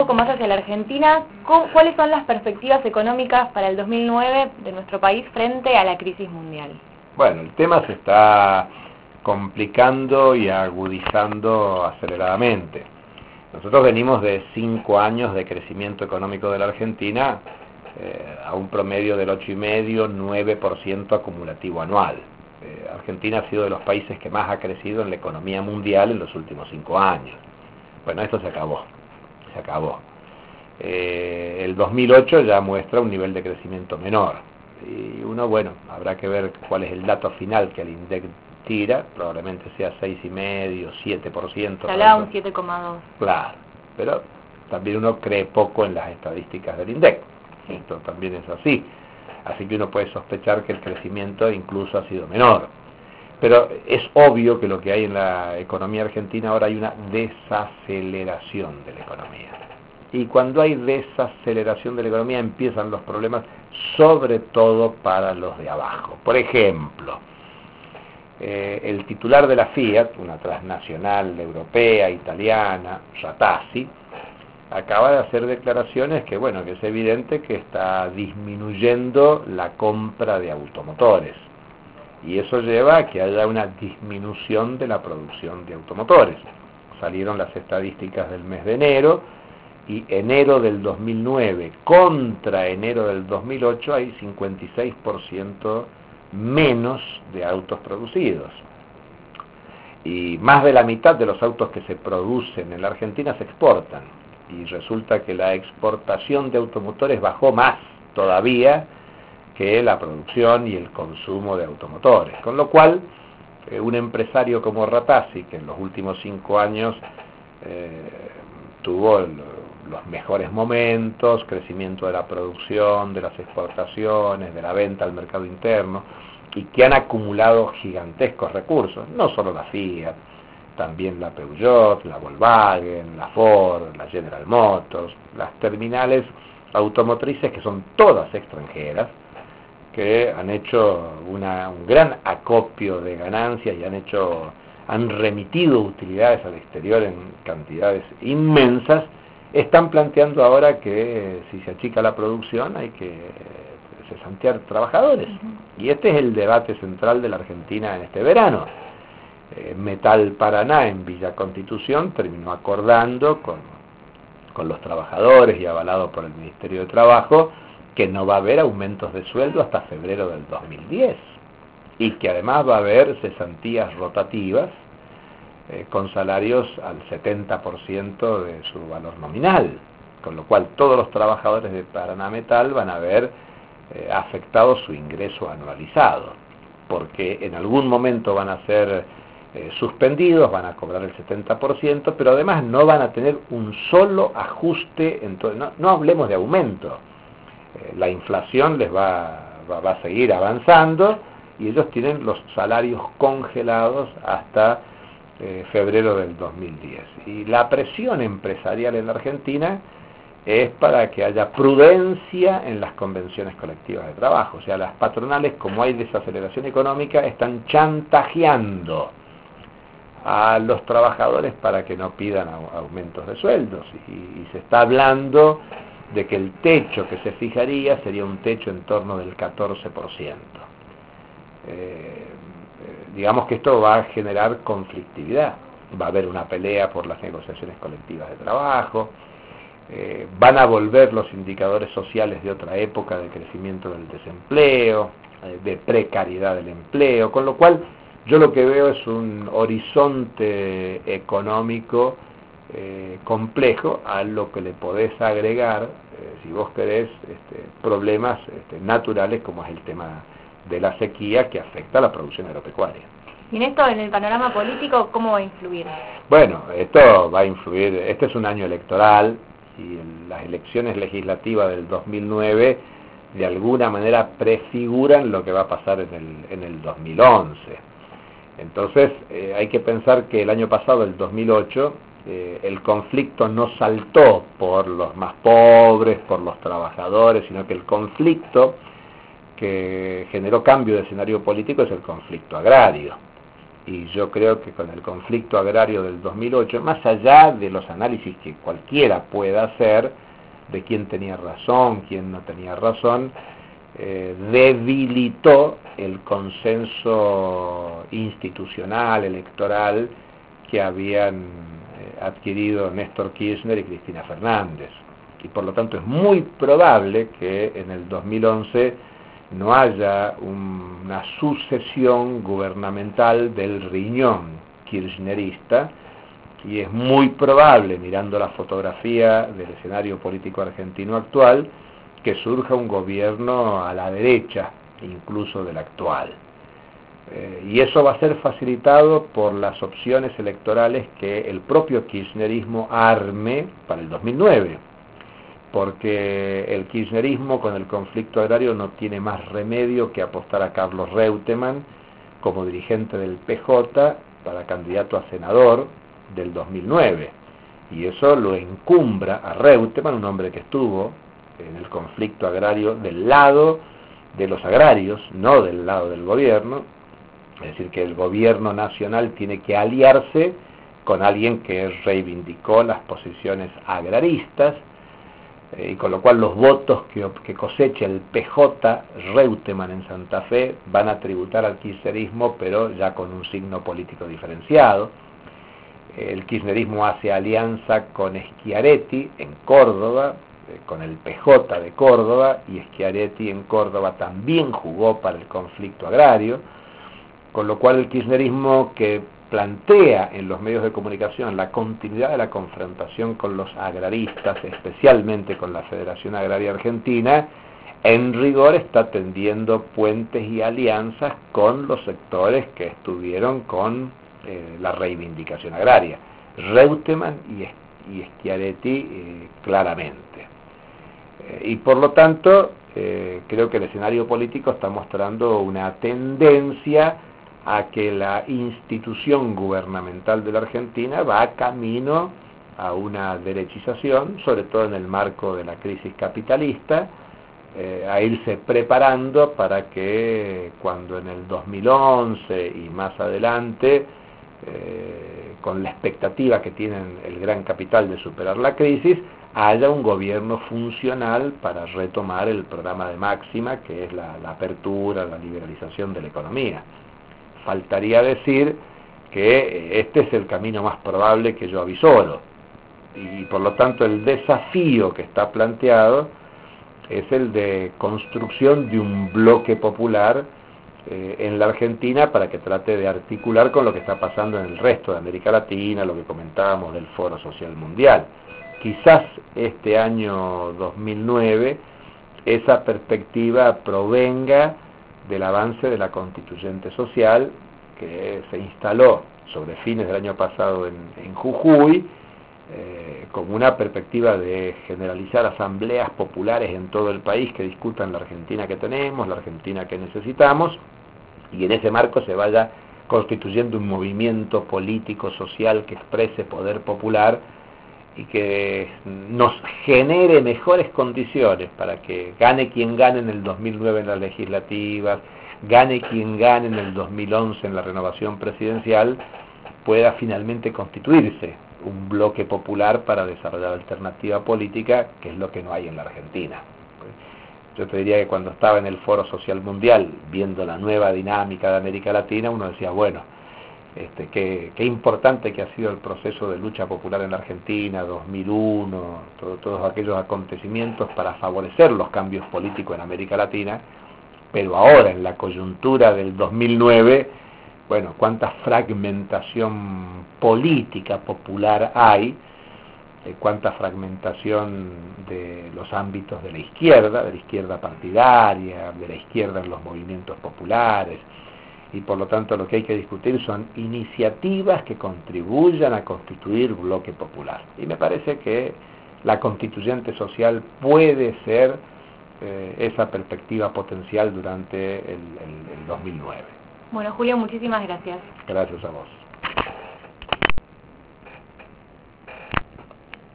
poco más hacia la Argentina, ¿cuáles son las perspectivas económicas para el 2009 de nuestro país frente a la crisis mundial? Bueno, el tema se está complicando y agudizando aceleradamente. Nosotros venimos de 5 años de crecimiento económico de la Argentina a un promedio del 8,5-9% acumulativo anual. Argentina ha sido de los países que más ha crecido en la economía mundial en los últimos 5 años. Bueno, esto se acabó. El 2008 ya muestra un nivel de crecimiento menor. Y uno, bueno, habrá que ver cuál es el dato final que el INDEC tira, probablemente sea 6,5, 7%. Se hablaba un 7,2. Claro, pero también uno cree poco en las estadísticas del INDEC. Esto también es así. Así que uno puede sospechar que el crecimiento incluso ha sido menor. Pero es obvio que lo que hay en la economía argentina ahora hay una desaceleración de la economía. Y cuando hay desaceleración de la economía empiezan los problemas, sobre todo para los de abajo. Por ejemplo, el titular de la Fiat, una transnacional europea, italiana, Ratazzi, acaba de hacer declaraciones que, bueno, que es evidente que está disminuyendo la compra de automotores. Y eso lleva a que haya una disminución de la producción de automotores. Salieron las estadísticas del mes de enero, y enero del 2009 contra enero del 2008 hay 56% menos de autos producidos. Y más de la mitad de los autos que se producen en la Argentina se exportan. Y resulta que la exportación de automotores bajó más todavía que la producción y el consumo de automotores. Con lo cual, un empresario como Ratazzi, que en los últimos 5 años tuvo los mejores momentos, crecimiento de la producción, de las exportaciones, de la venta al mercado interno, y que han acumulado gigantescos recursos, no solo la Fiat, también la Peugeot, la Volkswagen, la Ford, la General Motors, las terminales automotrices que son todas extranjeras, que han hecho un gran acopio de ganancias y han remitido utilidades al exterior en cantidades inmensas, están planteando ahora que si se achica la producción hay que cesantear trabajadores. Y este es el debate central de la Argentina en este verano. Metal Paraná en Villa Constitución terminó acordando con los trabajadores y avalado por el Ministerio de Trabajo que no va a haber aumentos de sueldo hasta febrero del 2010 y que además va a haber cesantías rotativas con salarios al 70% de su valor nominal, con lo cual todos los trabajadores de Paraná Metal van a ver afectado su ingreso anualizado, porque en algún momento van a ser suspendidos, van a cobrar el 70%, pero además no van a tener un solo ajuste, no hablemos de aumento, la inflación les va a seguir avanzando y ellos tienen los salarios congelados hasta febrero del 2010. Y la presión empresarial en la Argentina es para que haya prudencia en las convenciones colectivas de trabajo. O sea, las patronales, como hay desaceleración económica, están chantajeando a los trabajadores para que no pidan aumentos de sueldos. Y se está hablando de que el techo que se fijaría sería un techo en torno del 14%. Digamos que esto va a generar conflictividad. Va a haber una pelea por las negociaciones colectivas de trabajo. Van a volver los indicadores sociales de otra época de crecimiento del desempleo, de precariedad del empleo, con lo cual yo lo que veo es un horizonte económico complejo a lo que le podés agregar, si vos querés, problemas naturales como es el tema de la sequía que afecta a la producción agropecuaria. Y en esto, en el panorama político, ¿cómo va a influir? Bueno, esto va a influir, este es un año electoral y las elecciones legislativas del 2009 de alguna manera prefiguran lo que va a pasar en el 2011. Entonces hay que pensar que el año pasado, el 2008, el conflicto no saltó por los más pobres, por los trabajadores, sino que el conflicto que generó cambio de escenario político es el conflicto agrario. y yo creo que con el conflicto agrario del 2008, más allá de los análisis que cualquiera pueda hacer, de quién tenía razón, quién no tenía razón, debilitó el consenso institucional, electoral, que habían adquirido Néstor Kirchner y Cristina Fernández. Y por lo tanto es muy probable que en el 2011 no haya una sucesión gubernamental del riñón kirchnerista, y es muy probable, mirando la fotografía del escenario político argentino actual, que surja un gobierno a la derecha, incluso del actual. Y eso va a ser facilitado por las opciones electorales que el propio kirchnerismo arme para el 2009, porque el kirchnerismo con el conflicto agrario no tiene más remedio que apostar a Carlos Reutemann como dirigente del PJ para candidato a senador del 2009, y eso lo encumbra a Reutemann, un hombre que estuvo en el conflicto agrario del lado de los agrarios, no del lado del gobierno. Es decir, que el gobierno nacional tiene que aliarse con alguien que reivindicó las posiciones agraristas, y con lo cual los votos que coseche el PJ Reutemann en Santa Fe van a tributar al kirchnerismo, pero ya con un signo político diferenciado. El kirchnerismo hace alianza con Schiaretti en Córdoba, con el PJ de Córdoba, y Schiaretti en Córdoba también jugó para el conflicto agrario, con lo cual el kirchnerismo, que plantea en los medios de comunicación la continuidad de la confrontación con los agraristas, especialmente con la Federación Agraria Argentina, en rigor está tendiendo puentes y alianzas con los sectores que estuvieron con la reivindicación agraria, Reutemann y Schiaretti claramente. Y por lo tanto, creo que el escenario político está mostrando una tendencia a que la institución gubernamental de la Argentina va camino a una derechización, sobre todo en el marco de la crisis capitalista, a irse preparando para que cuando en el 2011 y más adelante, con la expectativa que tienen el gran capital de superar la crisis, haya un gobierno funcional para retomar el programa de Máxima, que es la apertura, la liberalización de la economía. Faltaría decir que este es el camino más probable que yo avisoro, y por lo tanto el desafío que está planteado es el de construcción de un bloque popular en la Argentina, para que trate de articular con lo que está pasando en el resto de América Latina, lo que comentábamos del Foro Social Mundial. Quizás este año 2009 esa perspectiva provenga del avance de la constituyente social, que se instaló sobre fines del año pasado en Jujuy, como una perspectiva de generalizar asambleas populares en todo el país que discutan la Argentina que tenemos, la Argentina que necesitamos, y en ese marco se vaya constituyendo un movimiento político, social, que exprese poder popular y que nos genere mejores condiciones para que gane quien gane en el 2009 en las legislativas, gane quien gane en el 2011 en la renovación presidencial, pueda finalmente constituirse un bloque popular para desarrollar alternativa política, que es lo que no hay en la Argentina. Yo te diría que cuando estaba en el Foro Social Mundial, viendo la nueva dinámica de América Latina, uno decía, bueno, qué importante que ha sido el proceso de lucha popular en la Argentina, 2001, todos aquellos acontecimientos para favorecer los cambios políticos en América Latina, pero ahora en la coyuntura del 2009, bueno, cuánta fragmentación política popular hay, cuánta fragmentación de los ámbitos de la izquierda partidaria, de la izquierda en los movimientos populares, y por lo tanto lo que hay que discutir son iniciativas que contribuyan a constituir bloque popular. Y me parece que la constituyente social puede ser esa perspectiva potencial durante el 2009. Bueno, Julio, muchísimas gracias. Gracias a vos.